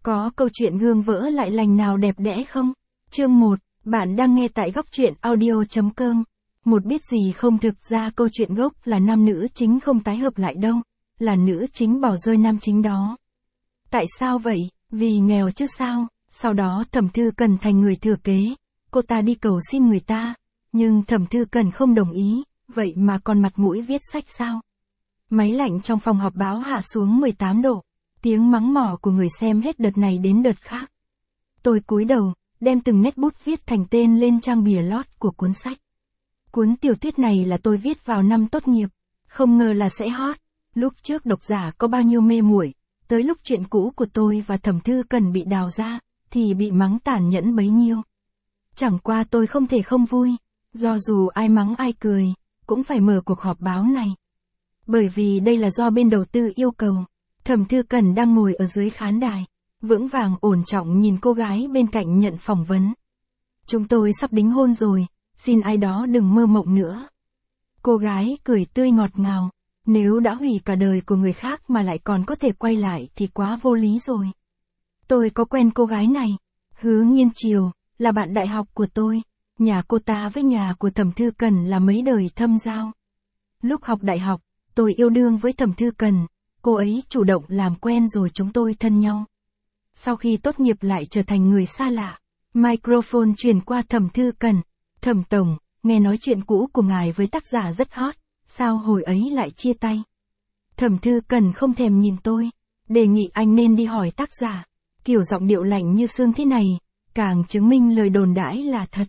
Có câu chuyện gương vỡ lại lành nào đẹp đẽ không? Chương 1, bạn đang nghe tại góc truyện audio.com. Một biết gì không, thực ra câu chuyện gốc là nam nữ chính không tái hợp lại đâu, là nữ chính bỏ rơi nam chính đó. Tại sao vậy? Vì nghèo chứ sao? Sau đó Thẩm Thư Cần thành người thừa kế, cô ta đi cầu xin người ta, nhưng Thẩm Thư Cần không đồng ý, vậy mà còn mặt mũi viết sách sao? Máy lạnh trong phòng họp báo hạ xuống 18 độ, tiếng mắng mỏ của người xem hết đợt này đến đợt khác. Tôi cúi đầu, đem từng nét bút viết thành tên lên trang bìa lót của cuốn sách. Cuốn tiểu thuyết này là tôi viết vào năm tốt nghiệp, không ngờ là sẽ hot. Lúc trước độc giả có bao nhiêu mê muội, tới lúc chuyện cũ của tôi và Thẩm Thư Cần bị đào ra, thì bị mắng tàn nhẫn bấy nhiêu. Chẳng qua tôi không thể không vui, do dù ai mắng ai cười, cũng phải mở cuộc họp báo này. Bởi vì đây là do bên đầu tư yêu cầu. Thẩm Thư Cần đang ngồi ở dưới khán đài, vững vàng ổn trọng nhìn cô gái bên cạnh nhận phỏng vấn. Chúng tôi sắp đính hôn rồi, xin ai đó đừng mơ mộng nữa. Cô gái cười tươi ngọt ngào, nếu đã hủy cả đời của người khác mà lại còn có thể quay lại thì quá vô lý rồi. Tôi có quen cô gái này, Hứa Nghiên Triều, là bạn đại học của tôi, nhà cô ta với nhà của Thẩm Thư Cần là mấy đời thâm giao. Lúc học đại học, tôi yêu đương với Thẩm Thư Cần, cô ấy chủ động làm quen rồi chúng tôi thân nhau. Sau khi tốt nghiệp lại trở thành người xa lạ, microphone truyền qua Thẩm Thư Cần. Thẩm tổng, nghe nói chuyện cũ của ngài với tác giả rất hot, sao hồi ấy lại chia tay? Thẩm Thư Cần không thèm nhìn tôi, đề nghị anh nên đi hỏi tác giả. Kiểu giọng điệu lạnh như xương thế này, càng chứng minh lời đồn đãi là thật.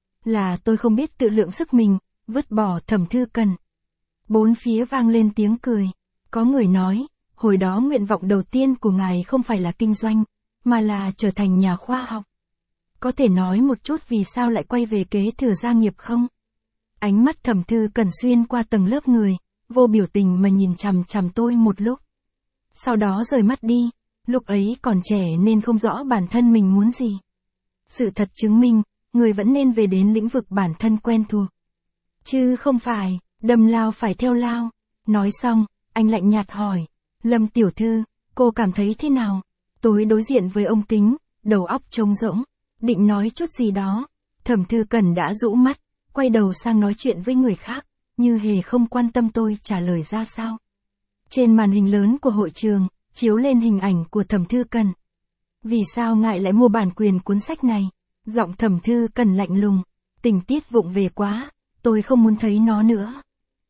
Là tôi không biết tự lượng sức mình, vứt bỏ Thẩm Thư Cần. Bốn phía vang lên tiếng cười. Có người nói, hồi đó nguyện vọng đầu tiên của ngài không phải là kinh doanh, mà là trở thành nhà khoa học. Có thể nói một chút vì sao lại quay về kế thừa gia nghiệp không? Ánh mắt Thẩm Thư Cần xuyên qua tầng lớp người, vô biểu tình mà nhìn chằm chằm tôi một lúc. Sau đó rời mắt đi, lúc ấy còn trẻ nên không rõ bản thân mình muốn gì. Sự thật chứng minh, người vẫn nên về đến lĩnh vực bản thân quen thuộc. Chứ không phải, đâm lao phải theo lao. Nói xong, anh lạnh nhạt hỏi, Lâm tiểu thư, cô cảm thấy thế nào? Tôi đối diện với ông kính, đầu óc trống rỗng, định nói chút gì đó. Thẩm Thư Cần đã rũ mắt, quay đầu sang nói chuyện với người khác, như hề không quan tâm tôi trả lời ra sao. Trên màn hình lớn của hội trường, chiếu lên hình ảnh của Thẩm Thư Cần. Vì sao ngài lại mua bản quyền cuốn sách này? Giọng Thẩm Thư Cần lạnh lùng, tình tiết vụng về quá, tôi không muốn thấy nó nữa.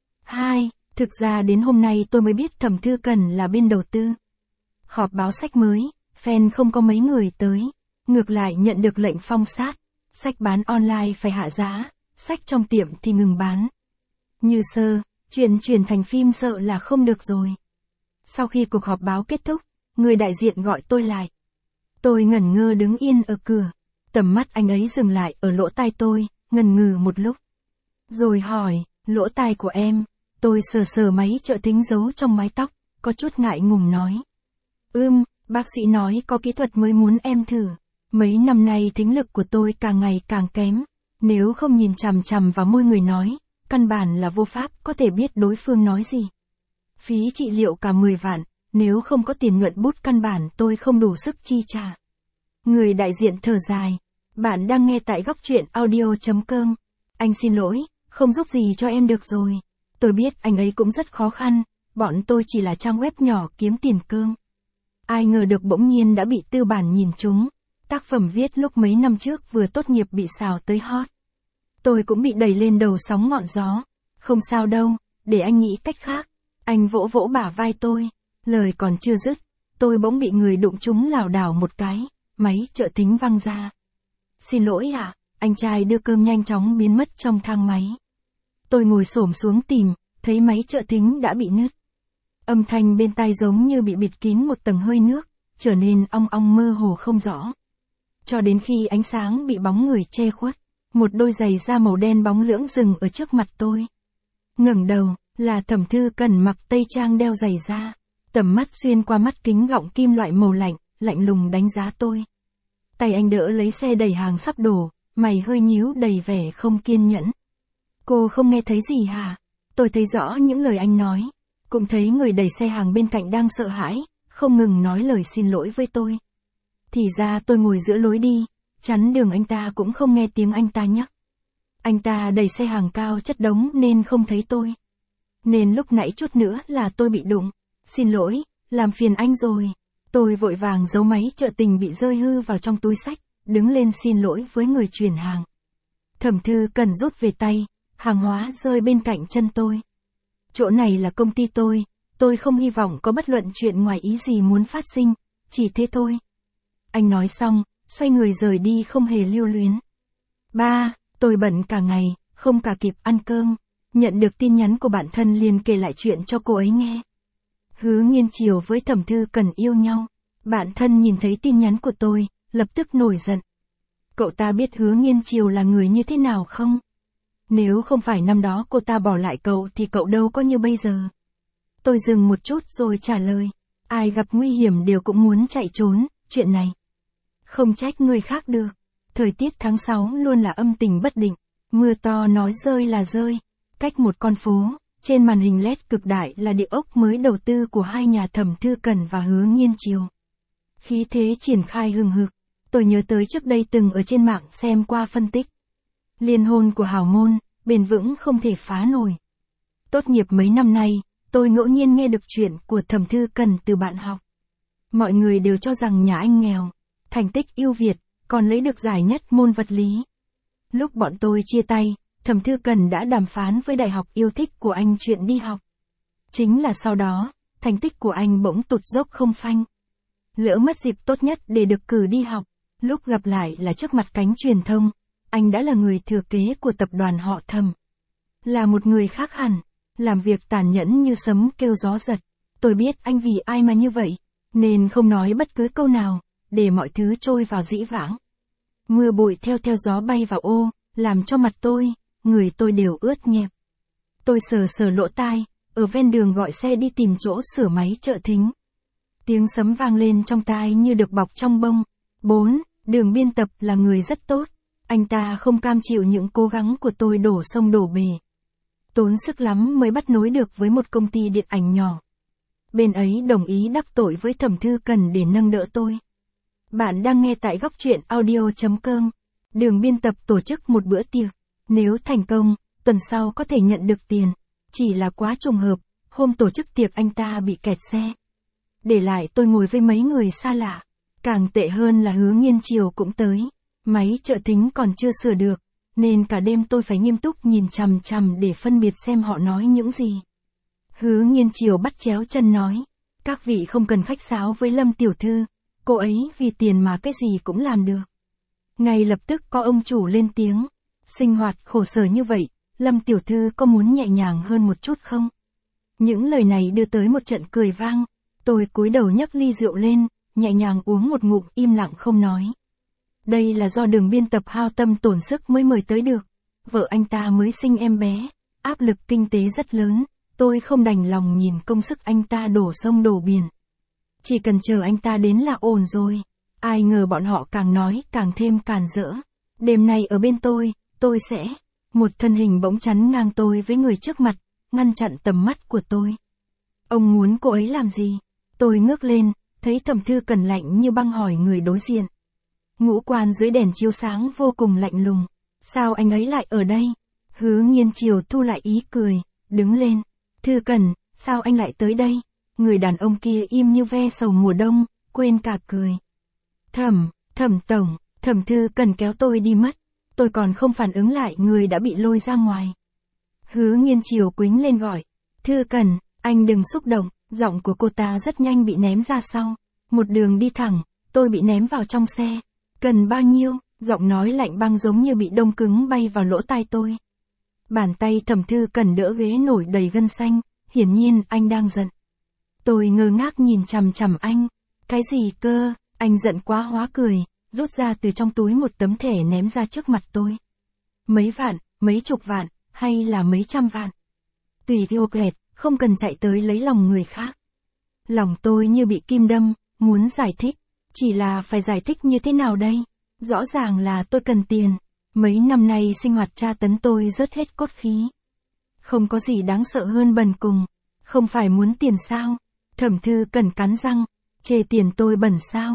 Thực ra đến hôm nay tôi mới biết Thẩm Thư Cần là bên đầu tư. Họp báo sách mới, fan không có mấy người tới, ngược lại nhận được lệnh phong sát, sách bán online phải hạ giá, sách trong tiệm thì ngừng bán. Như sơ, chuyển thành phim sợ là không được rồi. Sau khi cuộc họp báo kết thúc, người đại diện gọi tôi lại. Tôi ngẩn ngơ đứng yên ở cửa, tầm mắt anh ấy dừng lại ở lỗ tai tôi, ngần ngừ một lúc. Rồi hỏi, lỗ tai của em. Tôi sờ máy trợ thính giấu trong mái tóc, có chút ngại ngùng nói. Bác sĩ nói có kỹ thuật mới muốn em thử. Mấy năm nay thính lực của tôi càng ngày càng kém. Nếu không nhìn chằm chằm vào môi người nói, căn bản là vô pháp có thể biết đối phương nói gì. Phí trị liệu cả 10 vạn, nếu không có tiền nhuận bút căn bản tôi không đủ sức chi trả. Người đại diện thở dài. Bạn đang nghe tại góc truyện audio.com. Anh xin lỗi, không giúp gì cho em được rồi. Tôi biết anh ấy cũng rất khó khăn, bọn tôi chỉ là trang web nhỏ kiếm tiền cơm. Ai ngờ được bỗng nhiên đã bị tư bản nhìn trúng. Tác phẩm viết lúc mấy năm trước vừa tốt nghiệp bị xào tới hot. Tôi cũng bị đẩy lên đầu sóng ngọn gió. Không sao đâu, để anh nghĩ cách khác. Anh vỗ vỗ bả vai tôi. Lời còn chưa dứt, tôi bỗng bị người đụng trúng lảo đảo một cái, máy trợ thính văng ra. Xin lỗi ạ, anh trai đưa cơm nhanh chóng biến mất trong thang máy. Tôi ngồi xổm xuống tìm, thấy máy trợ thính đã bị nứt. Âm thanh bên tai giống như bị bịt kín một tầng hơi nước, trở nên ong ong mơ hồ không rõ. Cho đến khi ánh sáng bị bóng người che khuất, một đôi giày da màu đen bóng lưỡng dừng ở trước mặt tôi. Ngẩng đầu, là Thẩm Thư Cần mặc tây trang đeo giày da, tầm mắt xuyên qua mắt kính gọng kim loại màu lạnh, lạnh lùng đánh giá tôi. Tay anh đỡ lấy xe đẩy hàng sắp đổ, mày hơi nhíu đầy vẻ không kiên nhẫn. Cô không nghe thấy gì hả? Tôi thấy rõ những lời anh nói, cũng thấy người đẩy xe hàng bên cạnh đang sợ hãi, không ngừng nói lời xin lỗi với tôi. Thì ra tôi ngồi giữa lối đi, chắn đường anh ta cũng không nghe tiếng anh ta nhắc. Anh ta đẩy xe hàng cao chất đống nên không thấy tôi. Nên lúc nãy chút nữa là tôi bị đụng. Xin lỗi, làm phiền anh rồi. Tôi vội vàng giấu máy trợ tình bị rơi hư vào trong túi xách, đứng lên xin lỗi với người chuyển hàng. Thẩm Thư Cần rút về tay, hàng hóa rơi bên cạnh chân tôi. Chỗ này là công ty tôi không hy vọng có bất luận chuyện ngoài ý gì muốn phát sinh, chỉ thế thôi. Anh nói xong, xoay người rời đi không hề lưu luyến. Ba, tôi bận cả ngày, không cả kịp ăn cơm. Nhận được tin nhắn của bạn thân liền kể lại chuyện cho cô ấy nghe. Hứa Nghiên Chiều với Thẩm Thư Cần yêu nhau. Bạn thân nhìn thấy tin nhắn của tôi, lập tức nổi giận. Cậu ta biết Hứa Nghiên Chiều là người như thế nào không? Nếu không phải năm đó cô ta bỏ lại cậu thì cậu đâu có như bây giờ. Tôi dừng một chút rồi trả lời. Ai gặp nguy hiểm đều cũng muốn chạy trốn, chuyện này không trách người khác được. Thời tiết tháng 6 luôn là âm tình bất định, mưa to nói rơi là rơi. Cách một con phố, trên màn hình LED cực đại là địa ốc mới đầu tư của hai nhà Thẩm Thư Cần và Hứa Nghiên Chiều. Khí thế triển khai hừng hực, tôi nhớ tới trước đây từng ở trên mạng xem qua phân tích. Liên hôn của hào môn, bền vững không thể phá nổi. Tốt nghiệp mấy năm nay, tôi ngẫu nhiên nghe được chuyện của Thẩm Thư Cần từ bạn học. Mọi người đều cho rằng nhà anh nghèo, thành tích ưu việt, còn lấy được giải nhất môn vật lý. Lúc bọn tôi chia tay, Thẩm Thư Cần đã đàm phán với đại học yêu thích của anh chuyện đi học. Chính là sau đó, thành tích của anh bỗng tụt dốc không phanh. Lỡ mất dịp tốt nhất để được cử đi học, lúc gặp lại là trước mặt cánh truyền thông, anh đã là người thừa kế của tập đoàn họ Thẩm. Là một người khác hẳn, làm việc tàn nhẫn như sấm kêu gió giật. Tôi biết anh vì ai mà như vậy, nên không nói bất cứ câu nào, để mọi thứ trôi vào dĩ vãng. Mưa bụi theo gió bay vào ô, làm cho mặt tôi, người tôi đều ướt nhẹp. Tôi sờ lỗ tai, ở ven đường gọi xe đi tìm chỗ sửa máy trợ thính. Tiếng sấm vang lên trong tai như được bọc trong bông. 4. Đường biên tập là người rất tốt. Anh ta không cam chịu những cố gắng của tôi đổ sông đổ bể. Tốn sức lắm mới bắt nối được với một công ty điện ảnh nhỏ. Bên ấy đồng ý đắc tội với Thẩm Thư Cần để nâng đỡ tôi. Bạn đang nghe tại góc truyện audio.com. Đường biên tập tổ chức một bữa tiệc. Nếu thành công, tuần sau có thể nhận được tiền. Chỉ là quá trùng hợp, hôm tổ chức tiệc anh ta bị kẹt xe. Để lại tôi ngồi với mấy người xa lạ. Càng tệ hơn là Hứa Nghiên Chiều cũng tới. Máy trợ thính còn chưa sửa được, nên cả đêm tôi phải nghiêm túc nhìn chằm chằm để phân biệt xem họ nói những gì. Hứa Nghiên Chiều bắt chéo chân nói. Các vị không cần khách sáo với Lâm tiểu thư. Cô ấy vì tiền mà cái gì cũng làm được. Ngay lập tức có ông chủ lên tiếng. Sinh hoạt khổ sở như vậy, Lâm tiểu thư có muốn nhẹ nhàng hơn một chút không? Những lời này đưa tới một trận cười vang. Tôi cúi đầu nhấc ly rượu lên, nhẹ nhàng uống một ngụm im lặng không nói. Đây là do Đường biên tập hao tâm tổn sức mới mời tới được. Vợ anh ta mới sinh em bé, áp lực kinh tế rất lớn. Tôi không đành lòng nhìn công sức anh ta đổ sông đổ biển. Chỉ cần chờ anh ta đến là ổn rồi. Ai ngờ bọn họ càng nói càng thêm càn rỡ. Đêm nay ở bên tôi sẽ... Một thân hình bỗng chắn ngang tôi với người trước mặt, ngăn chặn tầm mắt của tôi. Ông muốn cô ấy làm gì? Tôi ngước lên, thấy Thẩm Thư Cần lạnh như băng hỏi người đối diện. Ngũ quan dưới đèn chiếu sáng vô cùng lạnh lùng. Sao anh ấy lại ở đây? Hứa Nghiên Chiều thu lại ý cười, đứng lên. Thư Cần, sao anh lại tới đây? Người đàn ông kia im như ve sầu mùa đông, quên cả cười. Thẩm tổng, Thẩm Thư Cần kéo tôi đi mất. Tôi còn không phản ứng lại người đã bị lôi ra ngoài. Hứa Nghiên Chiều quýnh lên gọi. Thư Cần, anh đừng xúc động. Giọng của cô ta rất nhanh bị ném ra sau. Một đường đi thẳng, tôi bị ném vào trong xe. Cần bao nhiêu? Giọng nói lạnh băng giống như bị đông cứng bay vào lỗ tai tôi. Bàn tay Thẩm Thư Cần đỡ ghế nổi đầy gân xanh, hiển nhiên anh đang giận. Tôi ngơ ngác nhìn chằm chằm anh. Cái gì cơ? Anh giận quá hóa cười, rút ra từ trong túi một tấm thẻ ném ra trước mặt tôi. Mấy vạn, mấy chục vạn, hay là mấy trăm vạn? Tùy yêu kẹt, không cần chạy tới lấy lòng người khác. Lòng tôi như bị kim đâm, muốn giải thích. Chỉ là phải giải thích như thế nào đây? Rõ ràng là tôi cần tiền. Mấy năm nay sinh hoạt tra tấn tôi rớt hết cốt khí. Không có gì đáng sợ hơn bần cùng. Không phải muốn tiền sao? Thẩm Thư Cần cắn răng. Chê tiền tôi bẩn sao?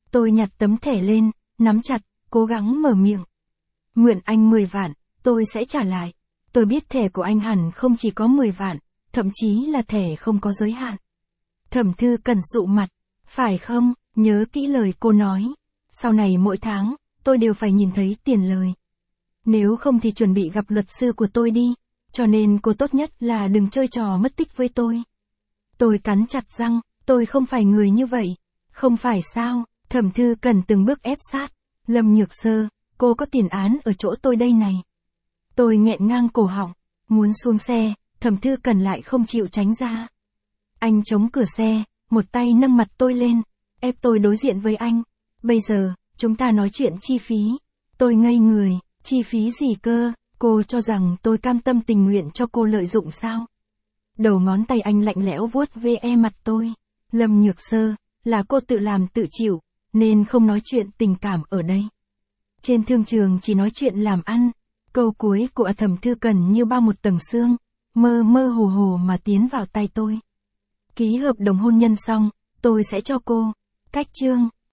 Tôi nhặt tấm thẻ lên, nắm chặt, cố gắng mở miệng. Mượn anh 10 vạn, tôi sẽ trả lại. Tôi biết thẻ của anh hẳn không chỉ có 10 vạn, thậm chí là thẻ không có giới hạn. Thẩm Thư Cần sụ mặt. Phải không, nhớ kỹ lời cô nói. Sau này mỗi tháng, tôi đều phải nhìn thấy tiền lời. Nếu không thì chuẩn bị gặp luật sư của tôi đi. Cho nên cô tốt nhất là đừng chơi trò mất tích với tôi. Tôi cắn chặt răng, tôi không phải người như vậy. Không phải sao, Thẩm Thư Cần từng bước ép sát. Lâm Nhược Sơ, cô có tiền án ở chỗ tôi đây này. Tôi nghẹn ngang cổ họng, muốn xuống xe, Thẩm Thư Cần lại không chịu tránh ra. Anh chống cửa xe, một tay nâng mặt tôi lên, ép tôi đối diện với anh. Bây giờ, chúng ta nói chuyện chi phí. Tôi ngây người, chi phí gì cơ, cô cho rằng tôi cam tâm tình nguyện cho cô lợi dụng sao? Đầu ngón tay anh lạnh lẽo vuốt ve mặt tôi. Lâm Nhược Sơ, là cô tự làm tự chịu, nên không nói chuyện tình cảm ở đây. Trên thương trường chỉ nói chuyện làm ăn. Câu cuối của Thẩm Thư Cần như bao một tầng sương, mơ mơ hồ hồ mà tiến vào tay tôi. Ký hợp đồng hôn nhân xong, tôi sẽ cho cô. Cách chương.